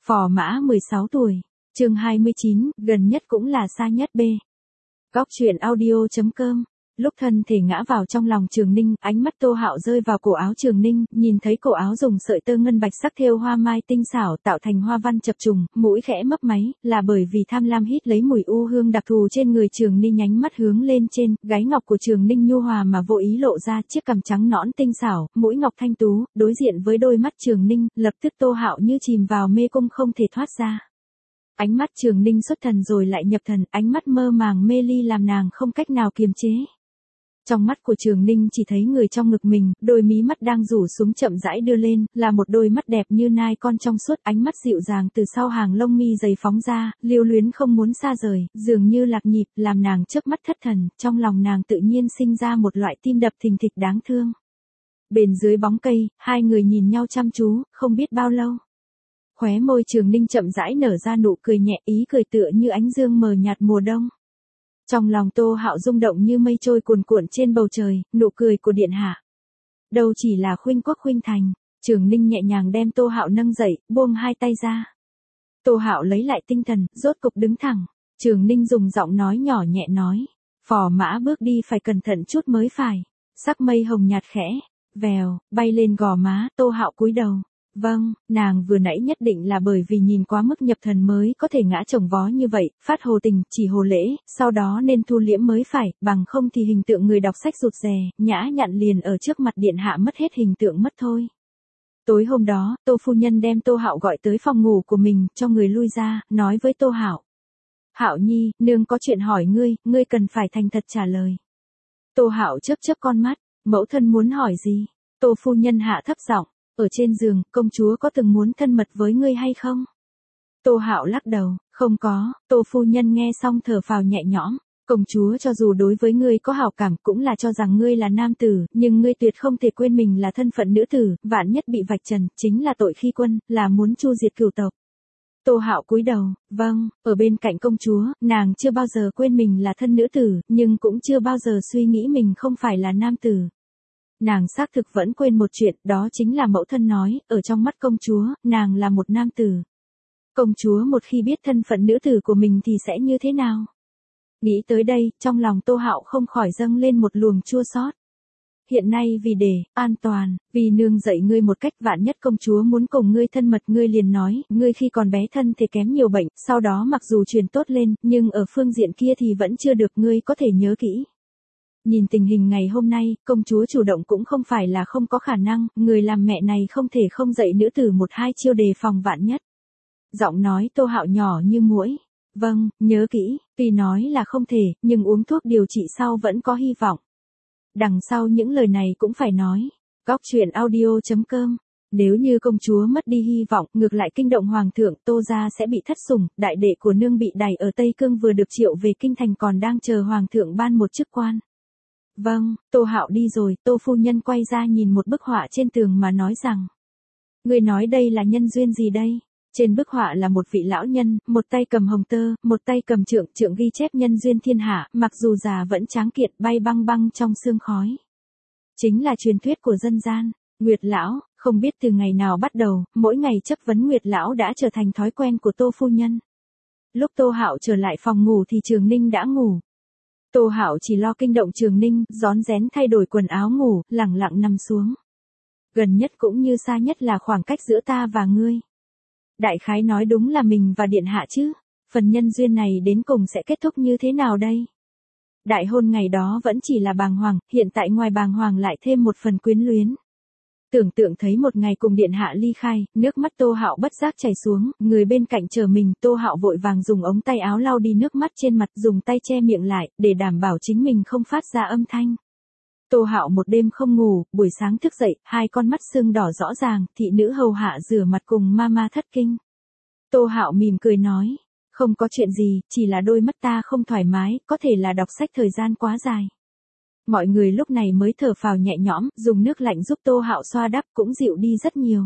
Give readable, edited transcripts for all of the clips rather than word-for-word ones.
Phò Mã 16 tuổi. Chương 29, gần nhất cũng là xa nhất B. Góc truyện audio.com. Lúc thân thể ngã vào trong lòng Trường Ninh, ánh mắt Tô Hạo rơi vào cổ áo Trường Ninh, nhìn thấy cổ áo dùng sợi tơ ngân bạch sắc thêu hoa mai tinh xảo tạo thành hoa văn chập trùng, mũi khẽ mấp máy, là bởi vì tham lam hít lấy mùi u hương đặc thù trên người Trường Ninh, nhánh mắt hướng lên trên, gáy ngọc của Trường Ninh nhu hòa mà vô ý lộ ra chiếc cằm trắng nõn tinh xảo, mũi ngọc thanh tú, đối diện với đôi mắt Trường Ninh, lập tức Tô Hạo như chìm vào mê cung không thể thoát ra. Ánh mắt Trường Ninh xuất thần rồi lại nhập thần, ánh mắt mơ màng mê ly làm nàng không cách nào kiềm chế. Trong mắt của Trường Ninh chỉ thấy người trong ngực mình, đôi mí mắt đang rủ xuống chậm rãi đưa lên, là một đôi mắt đẹp như nai con trong suốt, ánh mắt dịu dàng từ sau hàng lông mi dày phóng ra, lưu luyến không muốn xa rời, dường như lạc nhịp, làm nàng chớp mắt thất thần, trong lòng nàng tự nhiên sinh ra một loại tim đập thình thịch đáng thương. Bên dưới bóng cây, hai người nhìn nhau chăm chú, không biết bao lâu. Khóe môi Trường Ninh chậm rãi nở ra nụ cười nhẹ, ý cười tựa như ánh dương mờ nhạt mùa đông. Trong lòng Tô Hạo rung động như mây trôi cuồn cuộn trên bầu trời, nụ cười của điện hạ. Đâu chỉ là khuynh quốc khuynh thành. Trường Ninh nhẹ nhàng đem Tô Hạo nâng dậy, buông hai tay ra. Tô Hạo lấy lại tinh thần, rốt cục đứng thẳng. Trường Ninh dùng giọng nói nhỏ nhẹ nói, Phò Mã bước đi phải cẩn thận chút mới phải. Sắc mây hồng nhạt khẽ, vèo, bay lên gò má, Tô Hạo cúi đầu. Vâng, nàng vừa nãy nhất định là bởi vì nhìn quá mức nhập thần mới có thể ngã chồng vó như vậy, phát hồ tình, chỉ hồ lễ, sau đó nên thu liễm mới phải, bằng không thì hình tượng người đọc sách rụt rè, nhã nhặn liền ở trước mặt điện hạ mất hết hình tượng mất thôi. Tối hôm đó, Tô phu nhân đem Tô Hạo gọi tới phòng ngủ của mình, cho người lui ra, nói với Tô Hạo. Hạo nhi, nương có chuyện hỏi ngươi cần phải thành thật trả lời. Tô Hạo chớp chớp con mắt, mẫu thân muốn hỏi gì? Tô phu nhân hạ thấp giọng. Ở trên giường, công chúa có từng muốn thân mật với ngươi hay không? Tô Hạo lắc đầu, không có. Tô phu nhân nghe xong thở phào nhẹ nhõm. Công chúa cho dù đối với ngươi có hảo cảm cũng là cho rằng ngươi là nam tử, nhưng ngươi tuyệt không thể quên mình là thân phận nữ tử, vạn nhất bị vạch trần, chính là tội khi quân, là muốn chu diệt cửu tộc. Tô Hạo cúi đầu, vâng, ở bên cạnh công chúa, nàng chưa bao giờ quên mình là thân nữ tử, nhưng cũng chưa bao giờ suy nghĩ mình không phải là nam tử. Nàng xác thực vẫn quên một chuyện, đó chính là mẫu thân nói, ở trong mắt công chúa, nàng là một nam tử. Công chúa một khi biết thân phận nữ tử của mình thì sẽ như thế nào? Nghĩ tới đây, trong lòng Tô Hạo không khỏi dâng lên một luồng chua xót. Hiện nay vì để an toàn, vì nương dạy ngươi một cách, vạn nhất công chúa muốn cùng ngươi thân mật, ngươi liền nói, ngươi khi còn bé thân thể kém nhiều bệnh, sau đó mặc dù truyền tốt lên, nhưng ở phương diện kia thì vẫn chưa được, ngươi có thể nhớ kỹ. Nhìn tình hình ngày hôm nay, công chúa chủ động cũng không phải là không có khả năng, người làm mẹ này không thể không dạy nữ tử một hai chiêu đề phòng vạn nhất. Giọng nói Tô Hạo nhỏ như muỗi. Vâng, nhớ kỹ, tuy nói là không thể, nhưng uống thuốc điều trị sau vẫn có hy vọng. Đằng sau những lời này cũng phải nói. Góc truyện audio.com. Nếu như công chúa mất đi hy vọng, ngược lại kinh động hoàng thượng, Tô gia sẽ bị thất sủng, đại đệ của nương bị đày ở Tây Cương vừa được triệu về kinh thành còn đang chờ hoàng thượng ban một chức quan. Vâng, Tô Hạo đi rồi, Tô phu nhân quay ra nhìn một bức họa trên tường mà nói rằng. Người nói đây là nhân duyên gì đây? Trên bức họa là một vị lão nhân, một tay cầm hồng tơ, một tay cầm trượng ghi chép nhân duyên thiên hạ, mặc dù già vẫn tráng kiện, bay băng băng trong sương khói. Chính là truyền thuyết của dân gian. Nguyệt lão, không biết từ ngày nào bắt đầu, mỗi ngày chất vấn Nguyệt lão đã trở thành thói quen của Tô phu nhân. Lúc Tô Hạo trở lại phòng ngủ thì Trường Ninh đã ngủ. Tô Hạo chỉ lo kinh động Trường Ninh, rón rén thay đổi quần áo ngủ, lẳng lặng nằm xuống. Gần nhất cũng như xa nhất là khoảng cách giữa ta và ngươi. Đại khái nói đúng là mình và điện hạ chứ. Phần nhân duyên này đến cùng sẽ kết thúc như thế nào đây? Đại hôn ngày đó vẫn chỉ là bàng hoàng, hiện tại ngoài bàng hoàng lại thêm một phần quyến luyến. Tưởng tượng thấy một ngày cùng điện hạ ly khai, nước mắt Tô Hạo bất giác chảy xuống, người bên cạnh chờ mình, Tô Hạo vội vàng dùng ống tay áo lau đi nước mắt trên mặt, dùng tay che miệng lại, để đảm bảo chính mình không phát ra âm thanh. Tô Hạo một đêm không ngủ, buổi sáng thức dậy, hai con mắt sưng đỏ rõ ràng, thị nữ hầu hạ rửa mặt cùng mama thất kinh. Tô Hạo mỉm cười nói, không có chuyện gì, chỉ là đôi mắt ta không thoải mái, có thể là đọc sách thời gian quá dài. Mọi người lúc này mới thở phào nhẹ nhõm, dùng nước lạnh giúp Tô Hạo xoa đắp cũng dịu đi rất nhiều.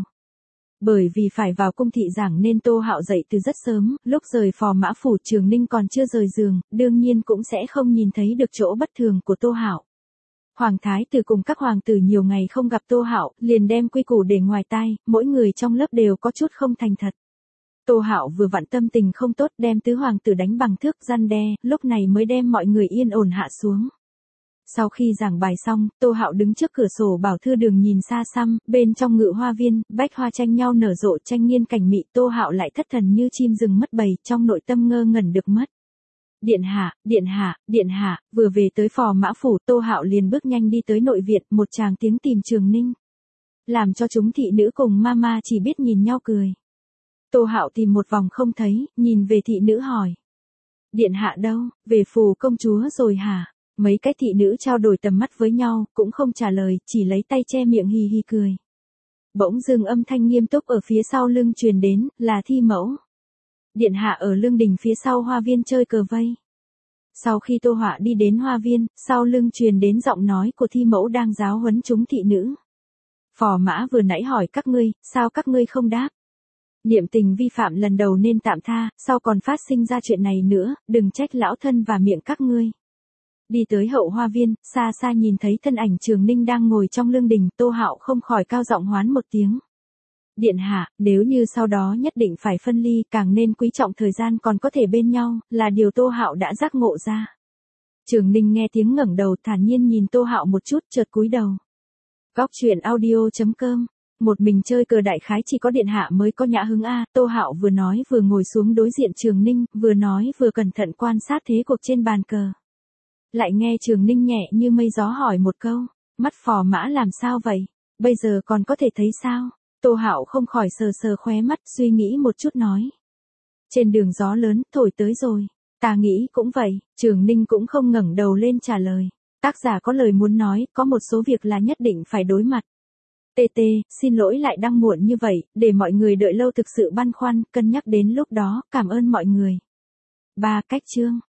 Bởi vì phải vào cung thị giảng nên Tô Hạo dậy từ rất sớm, lúc rời Phò Mã phủ Trường Ninh còn chưa rời giường, đương nhiên cũng sẽ không nhìn thấy được chỗ bất thường của Tô Hạo. Hoàng thái tử cùng các hoàng tử nhiều ngày không gặp Tô Hạo, liền đem quy củ để ngoài tai, mỗi người trong lớp đều có chút không thành thật. Tô Hạo vừa vặn tâm tình không tốt đem tứ hoàng tử đánh bằng thước răn đe, lúc này mới đem mọi người yên ổn hạ xuống. Sau khi giảng bài xong, Tô Hạo đứng trước cửa sổ bảo thư đường nhìn xa xăm, bên trong ngự hoa viên, bách hoa tranh nhau nở rộ tranh nghiên cảnh mị, Tô Hạo lại thất thần như chim rừng mất bầy, trong nội tâm ngơ ngẩn được mất. Điện hạ, điện hạ, điện hạ, vừa về tới Phò Mã Phủ, Tô Hạo liền bước nhanh đi tới nội viện, một tràng tiếng tìm Trường Ninh. Làm cho chúng thị nữ cùng mama chỉ biết nhìn nhau cười. Tô Hạo tìm một vòng không thấy, nhìn về thị nữ hỏi. Điện hạ đâu, về Phù công chúa rồi hả? Mấy cái thị nữ trao đổi tầm mắt với nhau, cũng không trả lời, chỉ lấy tay che miệng hì hì cười. Bỗng dưng âm thanh nghiêm túc ở phía sau lưng truyền đến, là Thi Mẫu. Điện hạ ở lương đình phía sau hoa viên chơi cờ vây. Sau khi Tô Họa đi đến hoa viên, sau lưng truyền đến giọng nói của Thi Mẫu đang giáo huấn chúng thị nữ. Phò mã vừa nãy hỏi các ngươi, sao các ngươi không đáp? Niệm tình vi phạm lần đầu nên tạm tha, sau còn phát sinh ra chuyện này nữa, đừng trách lão thân và miệng các ngươi. Đi tới hậu hoa viên, xa xa nhìn thấy thân ảnh Trường Ninh đang ngồi trong lương đình, Tô Hạo không khỏi cao giọng hoán một tiếng. Điện hạ, nếu như sau đó nhất định phải phân ly, càng nên quý trọng thời gian còn có thể bên nhau, là điều Tô Hạo đã giác ngộ ra. Trường Ninh nghe tiếng ngẩng đầu thản nhiên nhìn Tô Hạo một chút, chợt cúi đầu. Góc truyện audio.com. Một mình chơi cờ đại khái chỉ có điện hạ mới có nhã hứng a. Tô Hạo vừa nói vừa ngồi xuống đối diện Trường Ninh, vừa nói vừa cẩn thận quan sát thế cuộc trên bàn cờ. Lại nghe Trường Ninh nhẹ như mây gió hỏi một câu, mắt phò mã làm sao vậy? Bây giờ còn có thể thấy sao? Tô Hạo không khỏi sờ sờ khóe mắt, suy nghĩ một chút nói. Trên đường gió lớn, thổi tới rồi. Ta nghĩ cũng vậy. Trường Ninh cũng không ngẩng đầu lên trả lời. Tác giả có lời muốn nói, có một số việc là nhất định phải đối mặt. TT, xin lỗi lại đăng muộn như vậy, để mọi người đợi lâu thực sự băn khoăn, cân nhắc đến lúc đó, cảm ơn mọi người. 3 cách chương.